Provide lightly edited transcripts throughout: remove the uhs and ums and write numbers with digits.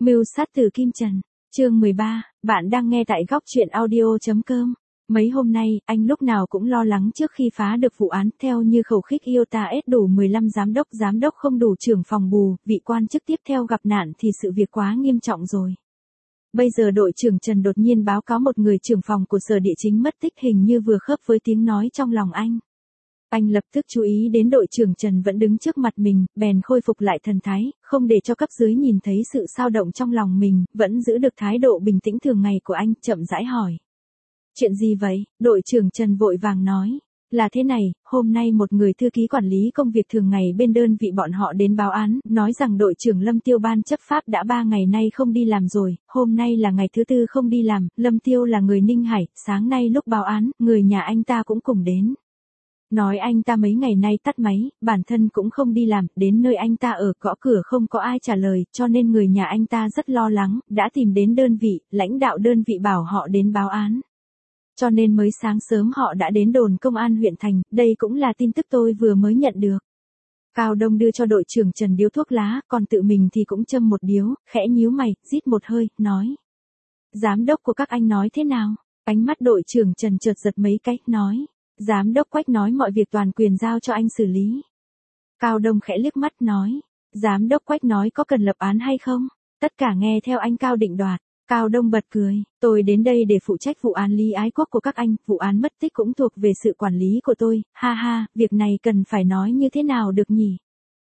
Mưu sát từ Kim Trần, chương 13, bạn đang nghe tại góc truyện audio.com. Mấy hôm nay, anh lúc nào cũng lo lắng trước khi phá được vụ án, theo như khẩu khích IOTA S đủ 15 giám đốc không đủ trưởng phòng bù, vị quan chức tiếp theo gặp nạn thì sự việc quá nghiêm trọng rồi. Bây giờ đội trưởng Trần đột nhiên báo cáo một người trưởng phòng của Sở Địa Chính mất tích, hình như vừa khớp với tiếng nói trong lòng anh. Anh lập tức chú ý đến đội trưởng Trần vẫn đứng trước mặt mình, bèn khôi phục lại thần thái, không để cho cấp dưới nhìn thấy sự xao động trong lòng mình, vẫn giữ được thái độ bình tĩnh thường ngày của anh, chậm rãi hỏi. Chuyện gì vậy? Đội trưởng Trần vội vàng nói. Là thế này, hôm nay một người thư ký quản lý công việc thường ngày bên đơn vị bọn họ đến báo án, nói rằng đội trưởng Lâm Tiêu ban chấp pháp đã 3 ngày nay không đi làm rồi, hôm nay là ngày thứ 4 không đi làm, Lâm Tiêu là người Ninh Hải, sáng nay lúc báo án, người nhà anh ta cũng cùng đến. Nói anh ta mấy ngày nay tắt máy, bản thân cũng không đi làm, đến nơi anh ta ở gõ cửa không có ai trả lời, cho nên người nhà anh ta rất lo lắng, đã tìm đến đơn vị, lãnh đạo đơn vị bảo họ đến báo án. Cho nên mới sáng sớm họ đã đến đồn công an huyện thành, đây cũng là tin tức tôi vừa mới nhận được. Cao Đông đưa cho đội trưởng Trần điếu thuốc lá, còn tự mình thì cũng châm một điếu, khẽ nhíu mày, rít một hơi, nói. Giám đốc của các anh nói thế nào? Ánh mắt đội trưởng Trần chợt giật mấy cái, nói. Giám đốc Quách nói mọi việc toàn quyền giao cho anh xử lý. Cao Đông khẽ liếc mắt nói. Giám đốc Quách nói có cần lập án hay không? Tất cả nghe theo anh Cao định đoạt. Cao Đông bật cười. Tôi đến đây để phụ trách vụ án Lý Ái Quốc của các anh. Vụ án mất tích cũng thuộc về sự quản lý của tôi. Ha ha, việc này cần phải nói như thế nào được nhỉ?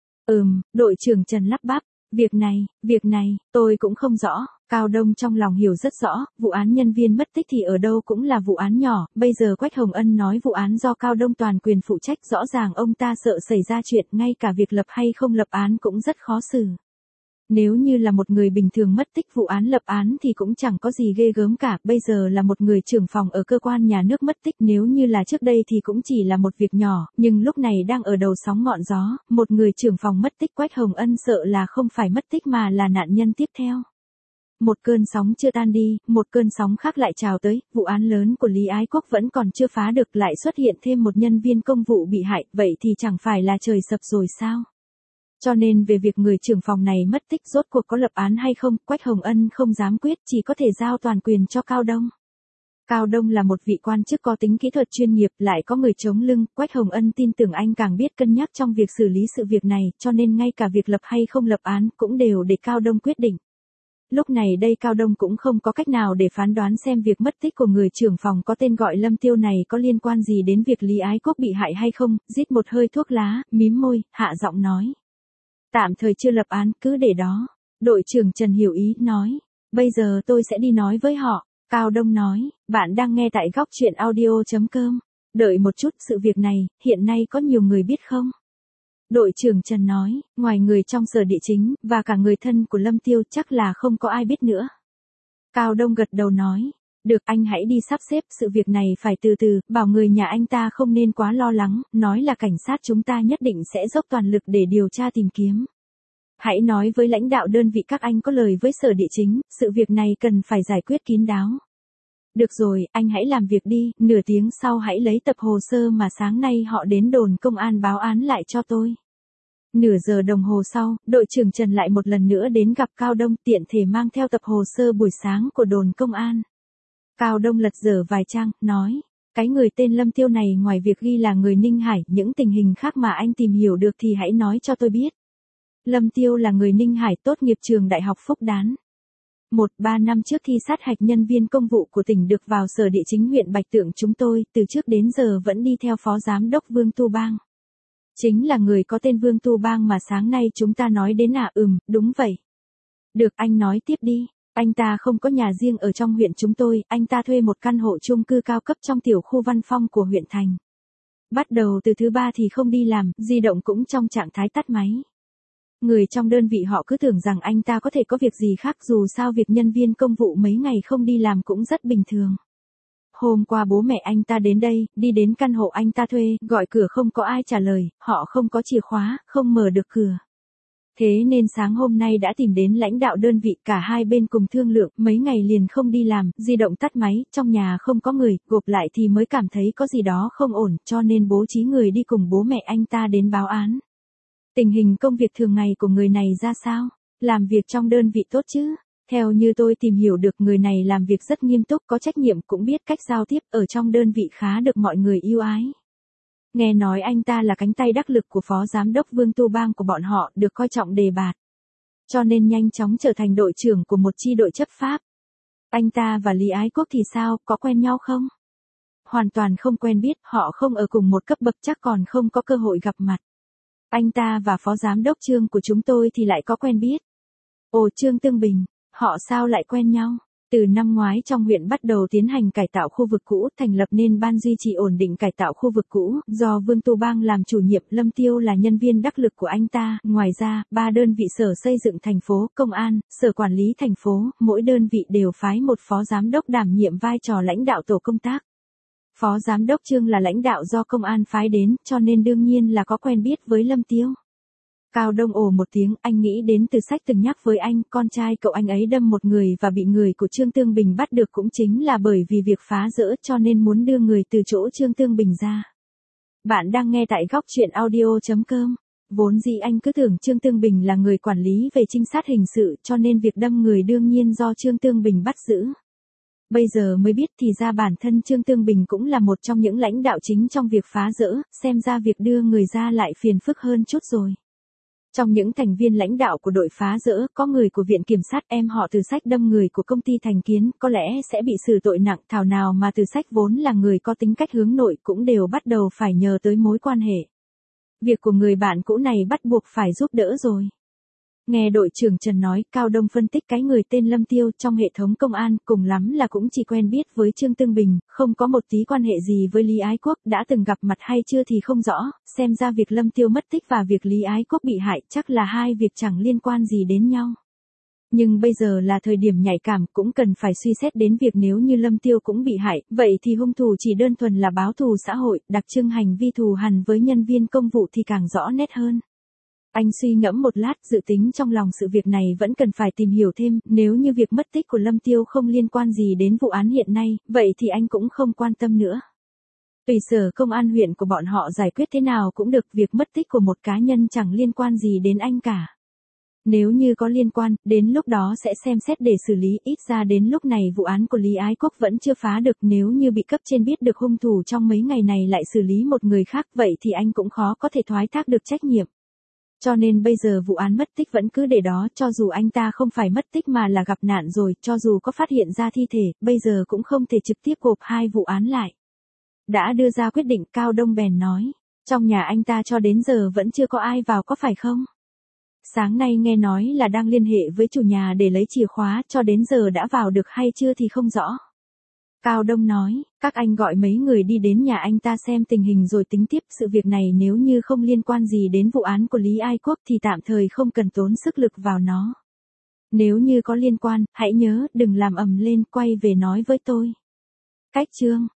Đội trưởng Trần lắp bắp. Việc này, tôi cũng không rõ. Cao Đông trong lòng hiểu rất rõ, vụ án nhân viên mất tích thì ở đâu cũng là vụ án nhỏ, bây giờ Quách Hồng Ân nói vụ án do Cao Đông toàn quyền phụ trách, rõ ràng ông ta sợ xảy ra chuyện, ngay cả việc lập hay không lập án cũng rất khó xử. Nếu như là một người bình thường mất tích vụ án lập án thì cũng chẳng có gì ghê gớm cả, bây giờ là một người trưởng phòng ở cơ quan nhà nước mất tích, nếu như là trước đây thì cũng chỉ là một việc nhỏ, nhưng lúc này đang ở đầu sóng ngọn gió, một người trưởng phòng mất tích, Quách Hồng Ân sợ là không phải mất tích mà là nạn nhân tiếp theo. Một cơn sóng chưa tan đi, một cơn sóng khác lại trào tới, vụ án lớn của Lý Ái Quốc vẫn còn chưa phá được, lại xuất hiện thêm một nhân viên công vụ bị hại, vậy thì chẳng phải là trời sập rồi sao? Cho nên về việc người trưởng phòng này mất tích rốt cuộc có lập án hay không, Quách Hồng Ân không dám quyết, chỉ có thể giao toàn quyền cho Cao Đông. Cao Đông là một vị quan chức có tính kỹ thuật chuyên nghiệp, lại có người chống lưng, Quách Hồng Ân tin tưởng anh càng biết cân nhắc trong việc xử lý sự việc này, cho nên ngay cả việc lập hay không lập án cũng đều để Cao Đông quyết định. Lúc này đây Cao Đông cũng không có cách nào để phán đoán xem việc mất tích của người trưởng phòng có tên gọi Lâm Tiêu này có liên quan gì đến việc Lý Ái Quốc bị hại hay không, rít một hơi thuốc lá, mím môi, hạ giọng nói. Tạm thời chưa lập án, cứ để đó. Đội trưởng Trần hiểu ý, nói. Bây giờ tôi sẽ đi nói với họ. Cao Đông nói, bạn đang nghe tại góc truyện audio.com. Đợi một chút, sự việc này, hiện nay có nhiều người biết không? Đội trưởng Trần nói, ngoài người trong Sở Địa Chính, và cả người thân của Lâm Tiêu chắc là không có ai biết nữa. Cao Đông gật đầu nói, được anh hãy đi sắp xếp, sự việc này phải từ từ, bảo người nhà anh ta không nên quá lo lắng, nói là cảnh sát chúng ta nhất định sẽ dốc toàn lực để điều tra tìm kiếm. Hãy nói với lãnh đạo đơn vị các anh có lời với Sở Địa Chính, sự việc này cần phải giải quyết kín đáo. Được rồi, anh hãy làm việc đi, nửa tiếng sau hãy lấy tập hồ sơ mà sáng nay họ đến đồn công an báo án lại cho tôi. Nửa giờ đồng hồ sau, đội trưởng Trần lại một lần nữa đến gặp Cao Đông, tiện thể mang theo tập hồ sơ buổi sáng của đồn công an. Cao Đông lật dở vài trang, nói, cái người tên Lâm Tiêu này ngoài việc ghi là người Ninh Hải, những tình hình khác mà anh tìm hiểu được thì hãy nói cho tôi biết. Lâm Tiêu là người Ninh Hải, tốt nghiệp trường Đại học Phúc Đán. 3 năm trước thi sát hạch nhân viên công vụ của tỉnh được vào Sở Địa Chính huyện Bạch Tượng chúng tôi, từ trước đến giờ vẫn đi theo Phó Giám đốc Vương Tu Bang. Chính là người có tên Vương Tu Bang mà sáng nay chúng ta nói đến à? Đúng vậy. Được, anh nói tiếp đi. Anh ta không có nhà riêng ở trong huyện chúng tôi, anh ta thuê một căn hộ chung cư cao cấp trong tiểu khu Văn Phong của huyện thành. Bắt đầu từ thứ 3 thì không đi làm, di động cũng trong trạng thái tắt máy. Người trong đơn vị họ cứ tưởng rằng anh ta có thể có việc gì khác, dù sao việc nhân viên công vụ mấy ngày không đi làm cũng rất bình thường. Hôm qua bố mẹ anh ta đến đây, đi đến căn hộ anh ta thuê, gọi cửa không có ai trả lời, họ không có chìa khóa, không mở được cửa. Thế nên sáng hôm nay đã tìm đến lãnh đạo đơn vị, cả hai bên cùng thương lượng, mấy ngày liền không đi làm, di động tắt máy, trong nhà không có người, gộp lại thì mới cảm thấy có gì đó không ổn, cho nên bố trí người đi cùng bố mẹ anh ta đến báo án. Tình hình công việc thường ngày của người này ra sao? Làm việc trong đơn vị tốt chứ? Theo như tôi tìm hiểu được, người này làm việc rất nghiêm túc, có trách nhiệm, cũng biết cách giao tiếp, ở trong đơn vị khá được mọi người yêu ái. Nghe nói anh ta là cánh tay đắc lực của Phó Giám đốc Vương Tu Bang của bọn họ, được coi trọng đề bạt. Cho nên nhanh chóng trở thành đội trưởng của một chi đội chấp pháp. Anh ta và Lý Ái Quốc thì sao, có quen nhau không? Hoàn toàn không quen biết, họ không ở cùng một cấp bậc, chắc còn không có cơ hội gặp mặt. Anh ta và Phó Giám đốc Trương của chúng tôi thì lại có quen biết. Ồ, Trương Tương Bình, họ sao lại quen nhau? Từ năm ngoái trong huyện bắt đầu tiến hành cải tạo khu vực cũ, thành lập nên ban duy trì ổn định cải tạo khu vực cũ, do Vương Tu Bang làm chủ nhiệm, Lâm Tiêu là nhân viên đắc lực của anh ta. Ngoài ra, 3 đơn vị sở xây dựng thành phố, công an, sở quản lý thành phố, mỗi đơn vị đều phái một phó giám đốc đảm nhiệm vai trò lãnh đạo tổ công tác. Phó giám đốc Trương là lãnh đạo do công an phái đến, cho nên đương nhiên là có quen biết với Lâm Tiêu. Cao Đông ồ một tiếng, anh nghĩ đến Từ Sách từng nhắc với anh, con trai cậu anh ấy đâm một người và bị người của Trương Tương Bình bắt được cũng chính là bởi vì việc phá rỡ, cho nên muốn đưa người từ chỗ Trương Tương Bình ra. Bạn đang nghe tại góc truyện audio.com. Vốn dĩ anh cứ tưởng Trương Tương Bình là người quản lý về trinh sát hình sự, cho nên việc đâm người đương nhiên do Trương Tương Bình bắt giữ. Bây giờ mới biết thì ra bản thân Trương Tương Bình cũng là một trong những lãnh đạo chính trong việc phá rỡ, xem ra việc đưa người ra lại phiền phức hơn chút rồi. Trong những thành viên lãnh đạo của đội phá rỡ, có người của Viện Kiểm sát, em họ Từ Sách đâm người của công ty Thành Kiến, có lẽ sẽ bị xử tội nặng, thảo nào mà Từ Sách vốn là người có tính cách hướng nội, cũng đều bắt đầu phải nhờ tới mối quan hệ. Việc của người bạn cũ này bắt buộc phải giúp đỡ rồi. Nghe đội trưởng Trần nói, Cao Đông phân tích cái người tên Lâm Tiêu trong hệ thống công an, cùng lắm là cũng chỉ quen biết với Trương Tương Bình, không có một tí quan hệ gì với Lý Ái Quốc, đã từng gặp mặt hay chưa thì không rõ, xem ra việc Lâm Tiêu mất tích và việc Lý Ái Quốc bị hại chắc là hai việc chẳng liên quan gì đến nhau. Nhưng bây giờ là thời điểm nhạy cảm, cũng cần phải suy xét đến việc nếu như Lâm Tiêu cũng bị hại, vậy thì hung thủ chỉ đơn thuần là báo thù xã hội, đặc trưng hành vi thù hằn với nhân viên công vụ thì càng rõ nét hơn. Anh suy ngẫm một lát, dự tính trong lòng sự việc này vẫn cần phải tìm hiểu thêm, nếu như việc mất tích của Lâm Tiêu không liên quan gì đến vụ án hiện nay, vậy thì anh cũng không quan tâm nữa. Tùy sở công an huyện của bọn họ giải quyết thế nào cũng được, việc mất tích của một cá nhân chẳng liên quan gì đến anh cả. Nếu như có liên quan, đến lúc đó sẽ xem xét để xử lý, ít ra đến lúc này vụ án của Lý Ái Quốc vẫn chưa phá được, nếu như bị cấp trên biết được hung thủ trong mấy ngày này lại xử lý một người khác, vậy thì anh cũng khó có thể thoái thác được trách nhiệm. Cho nên bây giờ vụ án mất tích vẫn cứ để đó, cho dù anh ta không phải mất tích mà là gặp nạn rồi, cho dù có phát hiện ra thi thể, bây giờ cũng không thể trực tiếp gộp hai vụ án lại. Đã đưa ra quyết định, Cao Đông bèn nói, trong nhà anh ta cho đến giờ vẫn chưa có ai vào có phải không? Sáng nay nghe nói là đang liên hệ với chủ nhà để lấy chìa khóa, cho đến giờ đã vào được hay chưa thì không rõ. Cao Đông nói, các anh gọi mấy người đi đến nhà anh ta xem tình hình rồi tính tiếp, sự việc này nếu như không liên quan gì đến vụ án của Lý Ái Quốc thì tạm thời không cần tốn sức lực vào nó. Nếu như có liên quan, hãy nhớ, đừng làm ầm lên, quay về nói với tôi. Cách chương